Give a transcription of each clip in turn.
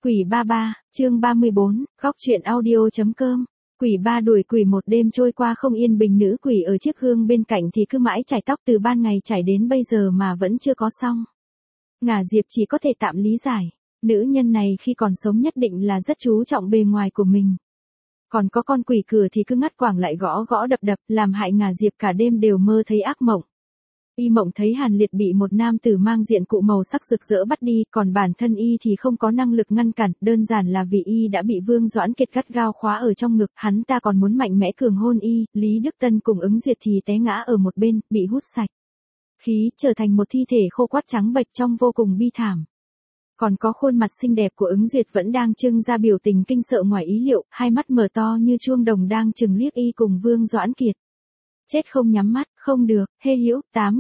Quỷ ba ba, chương 34, góc truyện audio.com. Quỷ ba đuổi quỷ. Một đêm trôi qua không yên bình, nữ quỷ ở chiếc gương bên cạnh thì cứ mãi chải tóc từ ban ngày chải đến bây giờ mà vẫn chưa có xong. Ngà Diệp chỉ có thể tạm lý giải, nữ nhân này khi còn sống nhất định là rất chú trọng bề ngoài của mình. Còn có con quỷ cửa thì cứ ngắt quãng lại gõ gõ đập đập, làm hại Ngà Diệp cả đêm đều mơ thấy ác mộng. Y mộng thấy Hàn Liệt bị một nam tử mang diện cụ màu sắc rực rỡ bắt đi, còn bản thân Y thì không có năng lực ngăn cản, đơn giản là vì Y đã bị Vương Doãn Kiệt gắt gao khóa ở trong ngực, hắn ta còn muốn mạnh mẽ cường hôn Y, Lý Đức Tân cùng Ứng Duyệt thì té ngã ở một bên, bị hút sạch khí, trở thành một thi thể khô quắt trắng bệch trông vô cùng bi thảm. Còn có khuôn mặt xinh đẹp của Ứng Duyệt vẫn đang trưng ra biểu tình kinh sợ ngoài ý liệu, hai mắt mở to như chuông đồng đang chừng liếc Y cùng Vương Doãn Kiệt. Chết không nhắm mắt, không được, Hê Hữu,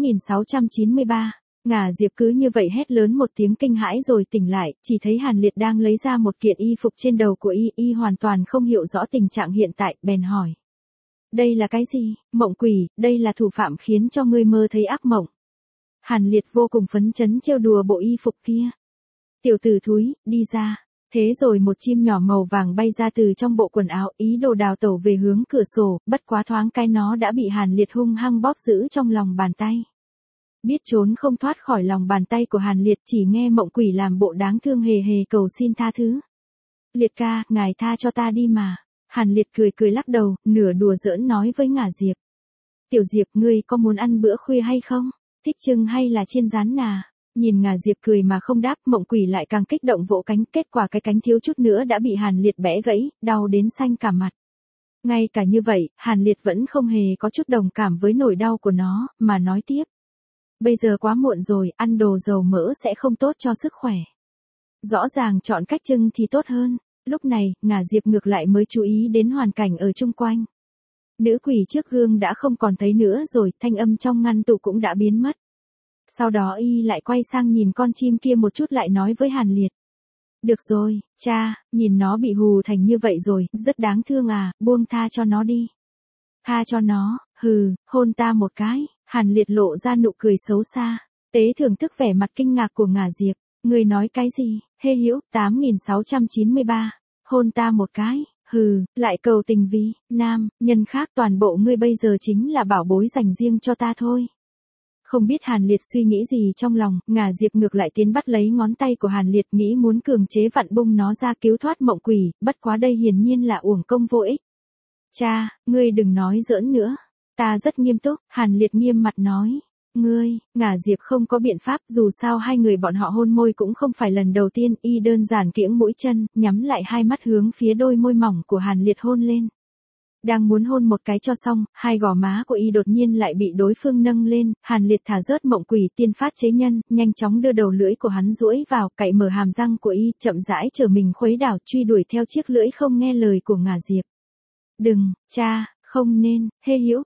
8693. Ngà Diệp cứ như vậy hét lớn một tiếng kinh hãi rồi tỉnh lại, chỉ thấy Hàn Liệt đang lấy ra một kiện y phục trên đầu của Y hoàn toàn không hiểu rõ tình trạng hiện tại, bèn hỏi. Đây là cái gì? Mộng quỷ, đây là thủ phạm khiến cho ngươi mơ thấy ác mộng. Hàn Liệt vô cùng phấn chấn trêu đùa bộ y phục kia. Tiểu tử thúi, đi ra. Thế rồi một chim nhỏ màu vàng bay ra từ trong bộ quần áo, ý đồ đào tẩu về hướng cửa sổ, bất quá thoáng cái nó đã bị Hàn Liệt hung hăng bóp giữ trong lòng bàn tay. Biết trốn không thoát khỏi lòng bàn tay của Hàn Liệt, chỉ nghe mộng quỷ làm bộ đáng thương hề hề cầu xin tha thứ. Liệt ca, ngài tha cho ta đi mà. Hàn Liệt cười cười lắc đầu, nửa đùa giỡn nói với Ngà Diệp. Tiểu Diệp, ngươi có muốn ăn bữa khuya hay không? Thích trưng hay là chiên rán nà? Nhìn Ngà Diệp cười mà không đáp, mộng quỷ lại càng kích động vỗ cánh, kết quả cái cánh thiếu chút nữa đã bị Hàn Liệt bẽ gãy, đau đến xanh cả mặt. Ngay cả như vậy, Hàn Liệt vẫn không hề có chút đồng cảm với nỗi đau của nó, mà nói tiếp. Bây giờ quá muộn rồi, ăn đồ dầu mỡ sẽ không tốt cho sức khỏe. Rõ ràng chọn cách trưng thì tốt hơn. Lúc này, Ngà Diệp ngược lại mới chú ý đến hoàn cảnh ở chung quanh. Nữ quỷ trước gương đã không còn thấy nữa rồi, thanh âm trong ngăn tủ cũng đã biến mất. Sau đó Y lại quay sang nhìn con chim kia một chút lại nói với Hàn Liệt. Được rồi, cha, nhìn nó bị hù thành như vậy rồi, rất đáng thương à, buông tha cho nó đi. Tha cho nó, hừ, hôn ta một cái. Hàn Liệt lộ ra nụ cười xấu xa. Tế thưởng thức vẻ mặt kinh ngạc của Ngà Diệp. Người nói cái gì? Hê Hữu, 8693. Hôn ta một cái. Hừ, lại cầu tình vì nam nhân khác, toàn bộ ngươi bây giờ chính là bảo bối dành riêng cho ta thôi. Không biết Hàn Liệt suy nghĩ gì trong lòng, Ngà Diệp ngược lại tiến bắt lấy ngón tay của Hàn Liệt, nghĩ muốn cường chế vặn bung nó ra cứu thoát mộng quỷ, bất quá đây hiển nhiên là uổng công vô ích. Cha, ngươi đừng nói giỡn nữa. Ta rất nghiêm túc, Hàn Liệt nghiêm mặt nói. Ngươi, Ngà Diệp không có biện pháp, dù sao hai người bọn họ hôn môi cũng không phải lần đầu tiên, Y đơn giản kiễng mũi chân, nhắm lại hai mắt hướng phía đôi môi mỏng của Hàn Liệt hôn lên. Đang muốn hôn một cái cho xong, hai gò má của Y đột nhiên lại bị đối phương nâng lên, Hàn Liệt thả rớt mộng quỷ tiên phát chế nhân, nhanh chóng đưa đầu lưỡi của hắn duỗi vào, cạy mở hàm răng của Y, chậm rãi trở mình khuấy đảo truy đuổi theo chiếc lưỡi không nghe lời của Ngà Diệp. Đừng, cha, không nên. Hê Hữu,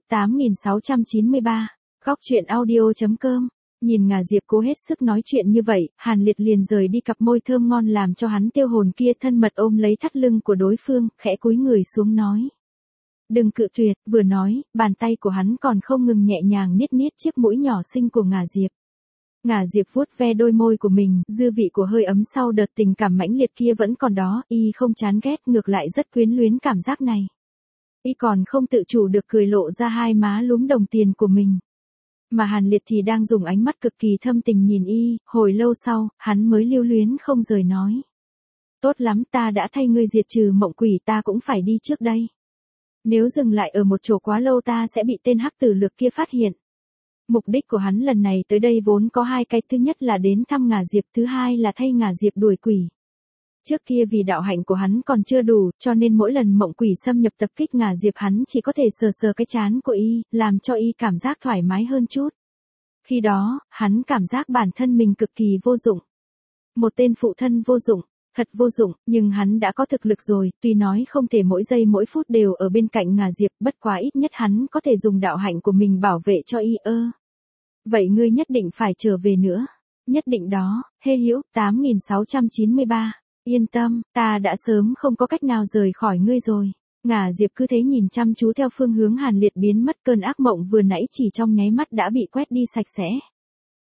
8693. Góc truyện audio.com. Nhìn Ngà Diệp cố hết sức nói chuyện như vậy, Hàn Liệt liền rời đi cặp môi thơm ngon làm cho hắn tiêu hồn kia, thân mật ôm lấy thắt lưng của đối phương, khẽ cúi người xuống nói. Đừng cự tuyệt, vừa nói, bàn tay của hắn còn không ngừng nhẹ nhàng niết niết chiếc mũi nhỏ xinh của Ngà Diệp. Ngà Diệp vuốt ve đôi môi của mình, dư vị của hơi ấm sau đợt tình cảm mãnh liệt kia vẫn còn đó, Y không chán ghét, ngược lại rất quyến luyến cảm giác này. Y còn không tự chủ được cười lộ ra hai má lúm đồng tiền của mình. Mà Hàn Liệt thì đang dùng ánh mắt cực kỳ thâm tình nhìn Y, hồi lâu sau, hắn mới lưu luyến không rời nói. Tốt lắm, ta đã thay ngươi diệt trừ mộng quỷ, ta cũng phải đi trước đây. Nếu dừng lại ở một chỗ quá lâu ta sẽ bị tên hắc tử lược kia phát hiện. Mục đích của hắn lần này tới đây vốn có hai cái, thứ nhất là đến thăm Ngà Diệp, thứ hai là thay Ngà Diệp đuổi quỷ. Trước kia vì đạo hạnh của hắn còn chưa đủ, cho nên mỗi lần mộng quỷ xâm nhập tập kích Ngà Diệp hắn chỉ có thể sờ sờ cái trán của Y, làm cho Y cảm giác thoải mái hơn chút. Khi đó, hắn cảm giác bản thân mình cực kỳ vô dụng. Một tên phụ thân vô dụng, thật vô dụng, nhưng hắn đã có thực lực rồi, tuy nói không thể mỗi giây mỗi phút đều ở bên cạnh Ngà Diệp, bất quá ít nhất hắn có thể dùng đạo hạnh của mình bảo vệ cho Y. Vậy ngươi nhất định phải trở về nữa. Nhất định đó. Hê Hữu, 8693. Yên tâm, ta đã sớm không có cách nào rời khỏi ngươi rồi. Ngà Diệp cứ thế nhìn chăm chú theo phương hướng Hàn Liệt biến mất, cơn ác mộng vừa nãy chỉ trong nháy mắt đã bị quét đi sạch sẽ.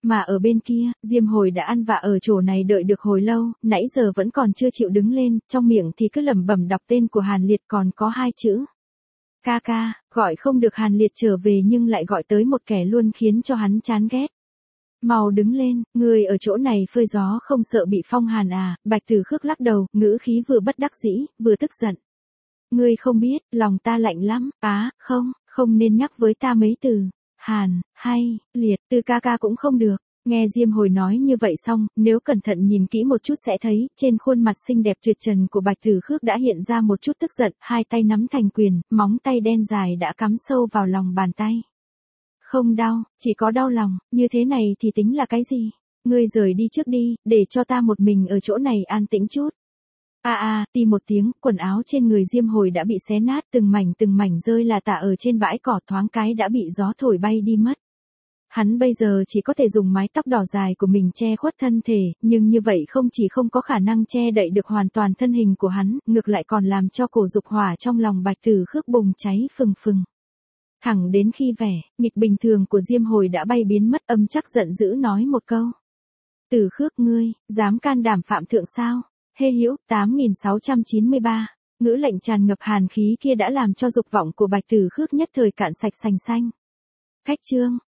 Mà ở bên kia, Diêm Hồi đã ăn vạ ở chỗ này đợi được hồi lâu, nãy giờ vẫn còn chưa chịu đứng lên, trong miệng thì cứ lẩm bẩm đọc tên của Hàn Liệt còn có 2 chữ. Ca ca, gọi không được Hàn Liệt trở về nhưng lại gọi tới một kẻ luôn khiến cho hắn chán ghét. Mau đứng lên, người ở chỗ này phơi gió không sợ bị phong hàn à, Bạch Tử Khước lắc đầu, ngữ khí vừa bất đắc dĩ, vừa tức giận. Ngươi không biết, lòng ta lạnh lắm, không nên nhắc với ta mấy từ. Hàn, hay, Liệt, từ ca ca cũng không được. Nghe Diêm Hồi nói như vậy xong, nếu cẩn thận nhìn kỹ một chút sẽ thấy, trên khuôn mặt xinh đẹp tuyệt trần của Bạch Tử Khước đã hiện ra một chút tức giận, 2 tay nắm thành quyền, móng tay đen dài đã cắm sâu vào lòng bàn tay. Không đau, chỉ có đau lòng, như thế này thì tính là cái gì? Ngươi rời đi trước đi, để cho ta một mình ở chỗ này an tĩnh chút. Tì một tiếng, quần áo trên người Diêm Hồi đã bị xé nát, từng mảnh rơi là tả ở trên bãi cỏ, thoáng cái đã bị gió thổi bay đi mất. Hắn bây giờ chỉ có thể dùng mái tóc đỏ dài của mình che khuất thân thể, nhưng như vậy không chỉ không có khả năng che đậy được hoàn toàn thân hình của hắn, ngược lại còn làm cho cổ dục hỏa trong lòng Bạch Tử Khước bùng cháy phừng phừng. Thẳng đến khi vẻ nghịch bình thường của Diêm Hồi đã bay biến mất, âm chắc giận dữ nói một câu. Tử Khước ngươi, dám can đảm phạm thượng sao? Hê Hữu, 8693. Ngữ lệnh tràn ngập hàn khí kia đã làm cho dục vọng của Bạch Tử Khước nhất thời cạn sạch sành xanh. Khách trương,